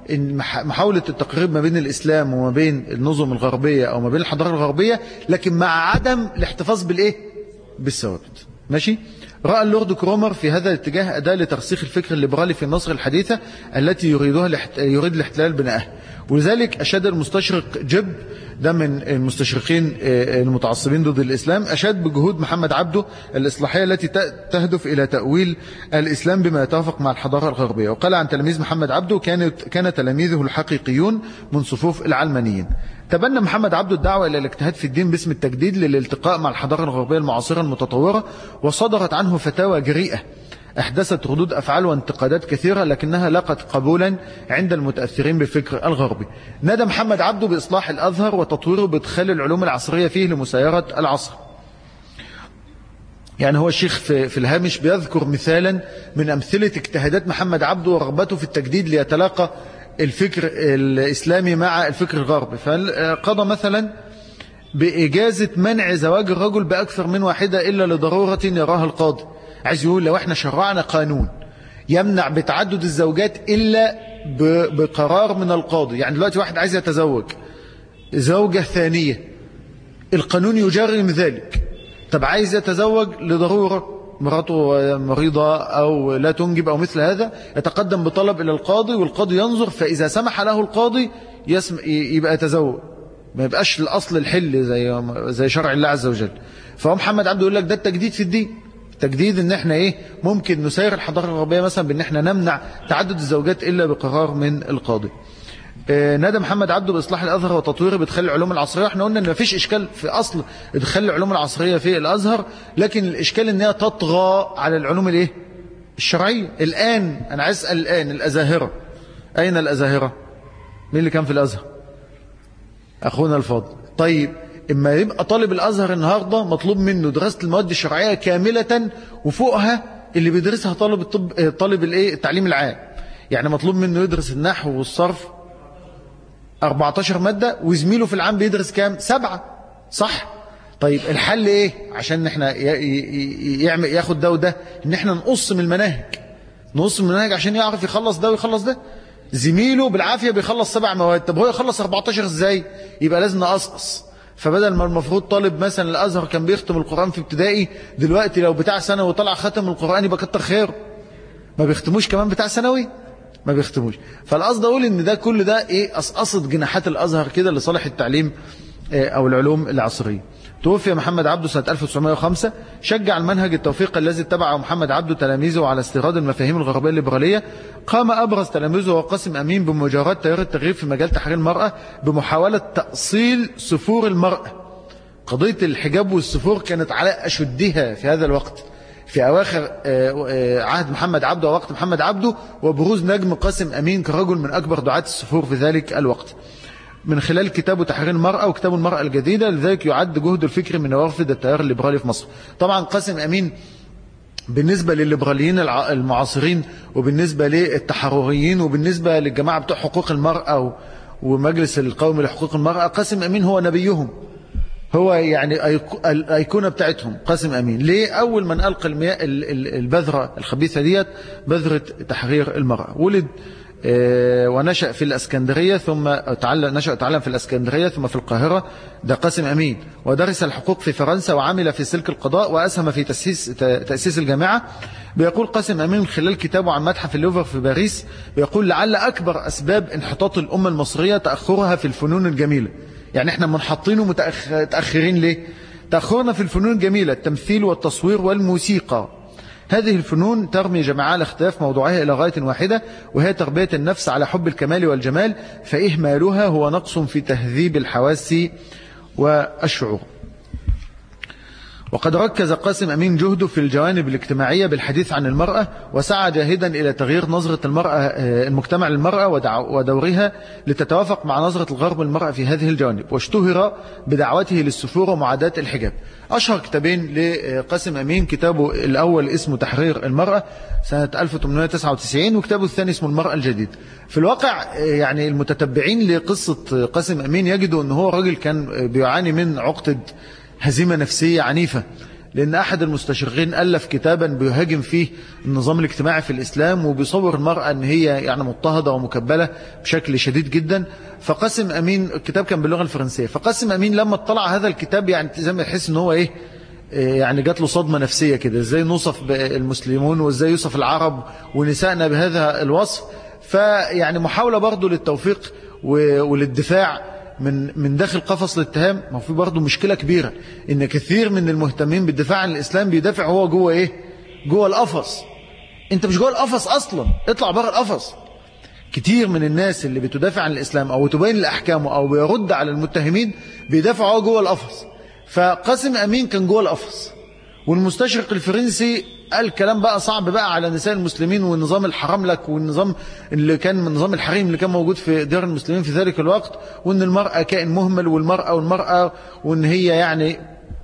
A: إن محاولة التقريب ما بين الإسلام وما بين النظم الغربية أو ما بين الحضارة الغربية، لكن مع عدم الاحتفاظ بالإيه؟ بالثوابت. ماشي؟ رأى اللورد كرومر في هذا الاتجاه أداة لترسيخ الفكر الليبرالي في مصر الحديثة التي يريدها يريد الاحتلال بنائها. ولذلك أشاد المستشرق جيب، ده من المستشرقين المتعصبين ضد الإسلام، أشاد بجهود محمد عبده الإصلاحية التي تهدف إلى تأويل الإسلام بما يتوافق مع الحضارة الغربية. وقال عن تلاميذ محمد عبده كانت كان تلاميذه الحقيقيون من صفوف العلمانيين. تبنى محمد عبده الدعوة إلى الاجتهاد في الدين باسم التجديد للالتقاء مع الحضارة الغربية المعاصرة المتطورة، وصدرت عنه فتاوى جريئة أحدثت ردود أفعال وانتقادات كثيرة، لكنها لقت قبولا عند المتأثرين بالفكر الغربي. نادى محمد عبده بإصلاح الأزهر وتطويره بإدخال العلوم العصرية فيه لمسايرة العصر. يعني هو الشيخ في, في الهامش بيذكر مثالا من أمثلة اجتهادات محمد عبده ورغبته في التجديد ليتلاقى الفكر الإسلامي مع الفكر الغربي. فقضى مثلا بإجازة منع زواج الرجل بأكثر من واحدة إلا لضرورة يراها القاضي. عايز يقول لو احنا شرعنا قانون يمنع بتعدد الزوجات إلا بقرار من القاضي، يعني دلوقتي واحد عايز يتزوج زوجة ثانية، القانون يجرم ذلك. طب عايز يتزوج لضرورة، مراته مريضة أو لا تنجب أو مثل هذا، يتقدم بطلب إلى القاضي والقاضي ينظر، فإذا سمح له القاضي يسم يبقى يتزوج، ما يبقاش الأصل الحل زي زي شرع الله عز وجل. فهو محمد عبده يقول لك ده التجديد في الدين. تجديد ان احنا ايه ممكن نسير الحضارة الغربية مثلا بان احنا نمنع تعدد الزوجات الا بقرار من القاضي. اه نادى محمد عبده باصلاح الازهر وتطويره بادخال العلوم العصرية. احنا قلنا ان مفيش اشكال في اصل ادخال العلوم العصرية في الازهر، لكن الاشكال ان هي تطغى على العلوم الايه الشرعية. الان انا عايز اسال الان الازاهرة، اين الازاهرة؟ مين اللي كان في الازهر؟ اخونا الفاضل. طيب إما يبقى طالب الأزهر النهاردة مطلوب منه دراسة المواد الشرعية كاملة، وفوقها اللي بيدرسها طالب الطب طالب الايه التعليم العام. يعني مطلوب منه يدرس النحو والصرف أربعتاشر مادة، وزميله في العام بيدرس كام؟ سبعة. صح؟ طيب الحل ايه عشان احنا يعمل ياخد ده وده؟ ان احنا نقص من المناهج، نقص من المناهج عشان يعرف يخلص ده ويخلص ده. زميله بالعافية بيخلص سبع مواد، طب هو يخلص أربعتاشر ازاي؟ يبقى لازم نقصقص. فبدل ما المفروض طالب مثلا الأزهر كان بيختم القرآن في ابتدائي، دلوقتي لو بتاع سنة وطلع ختم القرآن يبقى كتر خيره. ما بيختموش كمان بتاع ثانوي، ما بيختموش. فالقصد أقول إن ده كل ده إيه قصقصت جناحات الأزهر كده لصالح التعليم أو العلوم العصرية. توفي محمد عبده سنة ألف وتسعمائة وخمسة. شجع المنهج التوفيق الذي اتبعه محمد عبده تلاميذه على استيراد المفاهيم الغربية الليبرالية. قام أبرز تلاميذه وقاسم أمين بمجاراة تيار التغيير في مجال تحرير المرأة بمحاولة تأصيل سفور المرأة. قضية الحجاب والسفور كانت على أشدها في هذا الوقت، في أواخر عهد محمد عبده ووقت محمد عبده، وبروز نجم قاسم أمين كرجل من أكبر دعاة السفور في ذلك الوقت من خلال كتابه تحرير المرأة وكتاب المرأة الجديدة. لذلك يعد جهد الفكر من نوافذ التيار الليبرالي في مصر. طبعا قاسم أمين بالنسبة للليبراليين المعاصرين وبالنسبة للتحرريين وبالنسبة للجماعة بتوع حقوق المرأة ومجلس القومي لحقوق المرأة، قاسم أمين هو نبيهم، هو يعني الأيقونة بتاعتهم قاسم أمين. ليه؟ أول من ألقى المياه البذرة الخبيثة ديت بذرة تحرير المرأة. ولد ونشأ في الأسكندرية، ثم تعلم نشأ تعلم في الأسكندرية ثم في القاهرة، ده قاسم أمين. ودرس الحقوق في فرنسا وعمل في سلك القضاء وأسهم في تأسيس تأسيس الجامعة. بيقول قاسم أمين من خلال كتابه عن متحف اللوفر في باريس، بيقول لعل أكبر أسباب انحطاط الأمة المصرية تأخرها في الفنون الجميلة. يعني احنا منحطين ومتأخرين ليه؟ تأخرنا في الفنون الجميلة، التمثيل والتصوير والموسيقى. هذه الفنون ترمي جميعها لاختلاف موضوعها إلى غاية واحدة، وهي تربية النفس على حب الكمال والجمال، فإهمالها هو نقص في تهذيب الحواس والشعور. وقد ركز قاسم أمين جهده في الجوانب الاجتماعية بالحديث عن المرأة، وسعى جاهدا إلى تغيير نظرة المرأة المجتمع للمرأة ودورها لتتوافق مع نظرة الغرب للمرأة في هذه الجوانب. واشتهر بدعوته للسفور ومعاداة الحجاب. أشهر كتابين لقاسم أمين، كتابه الأول اسمه تحرير المرأة سنة ألف وثمانمائة وتسعة وتسعين، وكتابه الثاني اسمه المرأة الجديد. في الواقع يعني المتتبعين لقصة قاسم أمين يجدوا أنه هو راجل كان بيعاني من عقدة هزيمة نفسية عنيفة، لأن أحد المستشرقين ألف كتابا بيهاجم فيه النظام الاجتماعي في الإسلام، وبيصور المرأة أن هي يعني مضطهدة ومكبلة بشكل شديد جدا. فقاسم أمين، الكتاب كان باللغة الفرنسية، فقاسم أمين لما اطلع هذا الكتاب يعني زي ما يحس أن هو إيه، يعني جات له صدمة نفسية كده، ازاي نوصف المسلمون وازاي يوصف العرب ونسائنا بهذا الوصف. فيعني محاولة برضو للتوفيق وللدفاع من من داخل قفص الاتهام. ما في برضو مشكلة كبيرة ان كثير من المهتمين بالدفاع عن الاسلام بيدافع هو جوه ايه، جوه القفص. انت مش جوه القفص اصلا، اطلع بره القفص. كتير من الناس اللي بتدافع عن الاسلام او تبين الاحكام او بيرد على المتهمين بيدافعوا هو جوه القفص. فقاسم أمين كان جوه القفص، والمستشرق الفرنسي قال كلام بقى صعب بقى على نساء المسلمين والنظام الحرام لك، والنظام اللي كان من نظام الحريم اللي كان موجود في ديار المسلمين في ذلك الوقت، وان المرأة كائن مهمل، والمرأة والمرأة وان هي يعني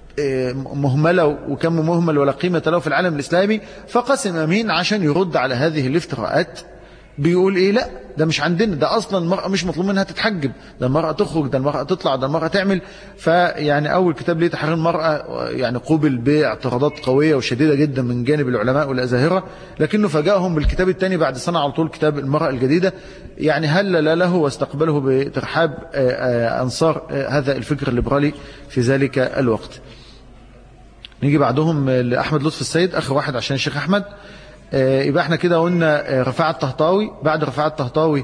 A: مهملة وكم مهمل ولا قيمة له في العالم الإسلامي. فقاسم أمين عشان يرد على هذه الافتراءات بيقول ايه، لا ده مش عندنا، ده اصلا المرأة مش مطلوب منها تتحجب، ده المرأة تخرج، ده المرأة تطلع، ده المرأة تعمل. فيعني اول كتاب ليه تحرير المرأة يعني قوبل باعتراضات قوية وشديدة جدا من جانب العلماء والازاهرة، لكنه فاجأهم بالكتاب الثاني بعد سنة على طول، كتاب المرأة الجديدة، يعني هلل له واستقبله بترحاب انصار هذا الفكر الليبرالي في ذلك الوقت. نيجي بعدهم لأحمد لطفي السيد، اخر واحد عشان الشيخ احمد. يبقى احنا كده قلنا رفاعة الطهطاوي، بعد رفاعة الطهطاوي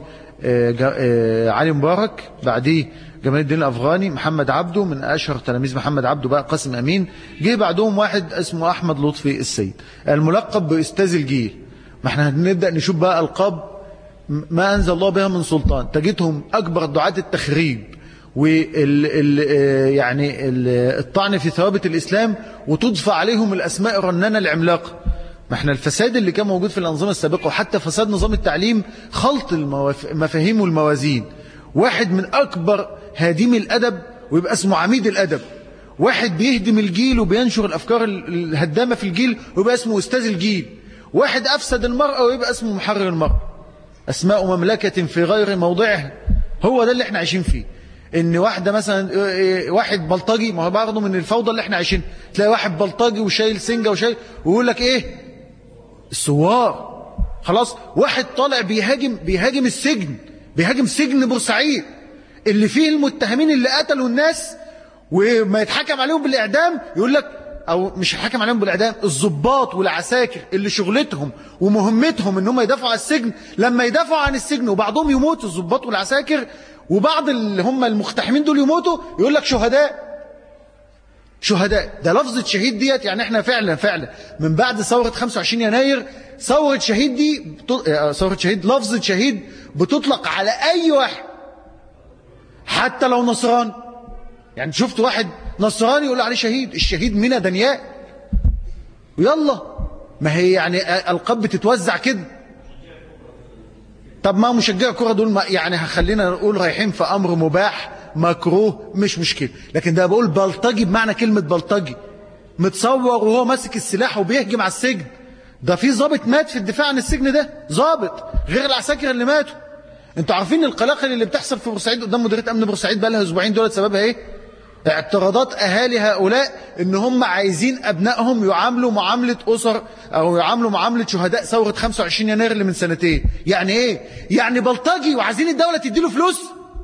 A: علي مبارك، بعديه جمال الدين الأفغاني، محمد عبده من أشهر تلاميذ محمد عبده بقى قاسم أمين. جه بعدهم واحد اسمه أحمد لطفي السيد الملقب بأستاذ الجيل. ما احنا هنبدأ نشوف بقى ألقاب ما أنزل الله بها من سلطان، تجدهم أكبر دعاة التخريب وال يعني ال الطعن في ثوابت الإسلام، وتضفى عليهم الأسماء الرنانة العملاقة. ما احنا الفساد اللي كان موجود في الأنظمة السابقة وحتى فساد نظام التعليم، خلط المفاهيم والموازين. واحد من أكبر هادمي الأدب ويبقى اسمه عميد الأدب، واحد بيهدم الجيل وبينشر الأفكار الهدامة في الجيل ويبقى اسمه أستاذ الجيل، واحد أفسد المرأة ويبقى اسمه محرر المرأة. أسماء مملكة في غير موضعها. هو ده اللي احنا عايشين فيه، ان واحدة مثلا واحد بلطجي، ما هو برضه من الفوضى اللي احنا عايشين، تلاقي واحد بلطجي وشايل سنجة وشايل ويقول لك ايه الثوار. خلاص واحد طالع بيهاجم بيهاجم السجن، بيهاجم سجن بورسعيد اللي فيه المتهمين اللي قتلوا الناس وما يتحكم عليهم بالإعدام، يقول لك او مش يتحكم عليهم بالإعدام، الضباط والعساكر اللي شغلتهم ومهمتهم ان هم يدافعوا عن السجن، لما يدافعوا عن السجن وبعضهم يموتوا الضباط والعساكر وبعض اللي هم المقتحمين دول يموتوا، يقول لك شهداء. شهداء ده لفظة شهيد ديت، يعني احنا فعلا فعلا من بعد ثورة خمسة وعشرين يناير ثورة شهيد دي ثورة شهيد، لفظة شهيد بتطلق على اي واحد حتى لو نصراني. يعني شفت واحد نصراني يقول عليه شهيد، الشهيد منى دنياء، ويلا ما هي يعني القاب بتتوزع كده. طب ما مشجع كرة دول ما يعني هخلينا نقول رايحين في امر مباح مكروه مش مشكلة، لكن ده بقول بلطجي بمعنى كلمة بلطجي، متصور وهو ماسك السلاح وبيهجم على السجن. ده في ضابط مات في الدفاع عن السجن، ده ضابط غير العساكر اللي ماتوا. انتوا عارفين القلاقل اللي بتحصل في بورسعيد قدام مديرية امن بورسعيد بقى لها اسبوعين دولت سببها ايه؟ اعتراضات اهالي هؤلاء ان هم عايزين ابنائهم يعاملوا معاملة اسر او يعاملوا معاملة شهداء ثورة خمسة وعشرين يناير اللي من سنتين. يعني ايه؟ يعني بلطجي وعايزين الدولة تديله فلوس.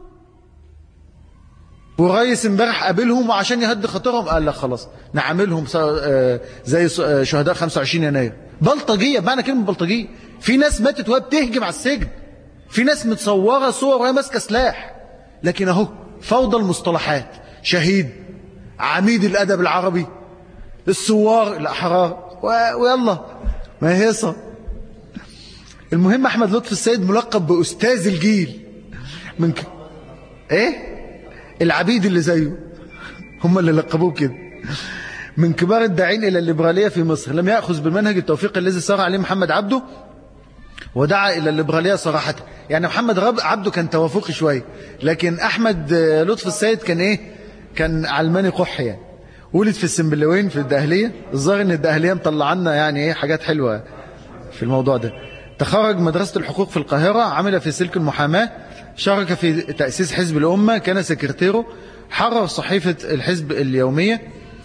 A: والرئيس امبارح قابلهم وعشان يهدي خاطرهم قال لك خلاص نعاملهم زي شهداء خمسة وعشرين يناير. بلطجية بمعنى كلمة بلطجية. في ناس ماتت وهي بتهجم على السجن، في ناس متصورة صور وهي ماسكة سلاح. لكن اهو فوضى المصطلحات، شهيد، عميد الأدب العربي، الثوار الأحرار، ويلا ما هيصة. المهم أحمد لطفي السيد ملقب بأستاذ الجيل من ك... ايه العبيد اللي زيه هم اللي لقبوه كده، من كبار الداعين إلى الليبرالية في مصر. لم يأخذ بالمنهج التوفيق الذي سار عليه محمد عبده ودعا إلى الليبرالية صراحة. يعني محمد عبده كان توافقي شوية، لكن أحمد لطفي السيد كان إيه، كان علماني قح. يعني ولد في السنبلاوين في الدقهلية، الظاهر إن الدقهلية مطلعنا يعني إيه حاجات حلوة في الموضوع ده. تخرج مدرسة الحقوق في القاهرة، عمل في سلك المحاماة، شارك في تأسيس حزب الأمة، كان سكرتيره، حرر صحيفة الحزب اليومية،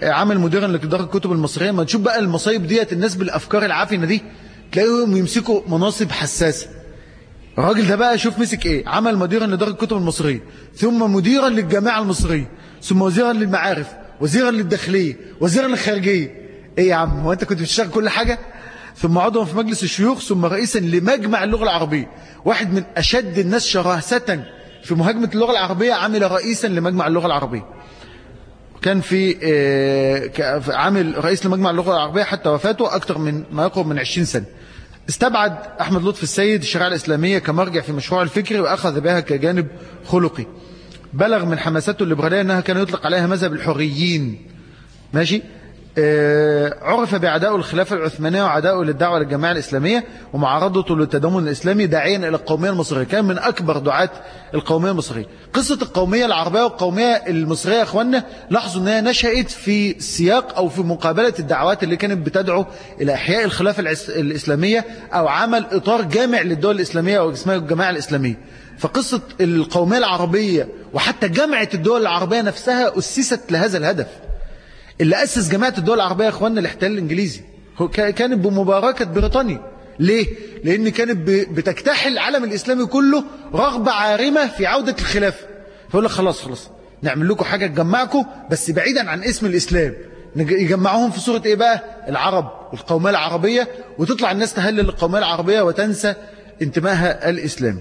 A: عمل مديرا لدار الكتب المصرية. ما تشوف بقى المصايب ديت، الناس بالأفكار العافنة دي تلاقيهم يمسكوا مناصب حساسة. الراجل ده بقى شوف مسك ايه، عمل مديرا لدار الكتب المصرية، ثم مديرا للجامعة المصرية، ثم وزيرا للمعارف، وزيرا للداخلية، وزيرا للخارجية. ايه يا عم، هو انت كنت بتشتغل كل حاجة؟ ثم عضوا في مجلس الشيوخ، ثم رئيسا لمجمع اللغة العربية. واحد من أشد الناس شراهة في مهاجمة اللغة العربية عمل رئيسا لمجمع اللغة العربية. كان في عامل رئيس لمجمع اللغة العربية حتى وفاته أكثر من ما يقرب من عشرين سنة. استبعد أحمد لطفي السيد الشريعة الإسلامية كمرجع في مشروع الفكري، وأخذ بها كجانب خلقي. بلغ من حماسته الليبرالية أنها كان يطلق عليها مذهب الحريين. ماشي. آه عرف بعداء الخلافة العثمانية وعداءه للدعوة للجماعة الإسلامية ومعارضته للتضامن الإسلامي، داعيا إلى القومية المصرية. كان من أكبر دعاة القومية المصرية. قصة القومية العربية والقومية المصرية يا أخوانا، لاحظوا أنها نشأت في سياق أو في مقابلة الدعوات اللي كانت بتدعو إلى إحياء الخلافة الإسلامية أو عمل إطار جامع للدول الإسلامية أو اسمها الجماعة الإسلامية. فقصة القومية العربية وحتى جامعة الدول العربية نفسها أسست لهذا الهدف. اللي أسس جماعة الدول العربية يا أخواننا الاحتلال الإنجليزي، كانت بمباركة بريطانيا. ليه؟ لأن كانت بتكتحل العالم الإسلامي كله رغبة عارمة في عودة الخلافة. فيقول لك خلاص خلاص نعمل لكم حاجة تجمعكم بس بعيدا عن اسم الإسلام. يجمعوهم في صورة إيه بقى؟ العرب والقومية العربية، وتطلع الناس تهلل القومية العربية وتنسى انتمائها الإسلامي.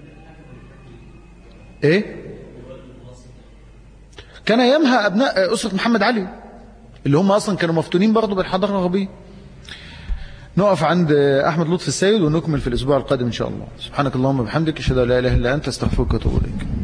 A: إيه؟ كان أيامها أبناء أسرة محمد علي اللي هم أصلا كانوا مفتونين برضو بالحضارة الغربية. نقف عند أحمد لطفي السيد ونكمل في الأسبوع القادم إن شاء الله. سبحانك اللهم وبحمدك، أشهد أن لا إله إلا أنت، أستغفرك وأتوب إليك.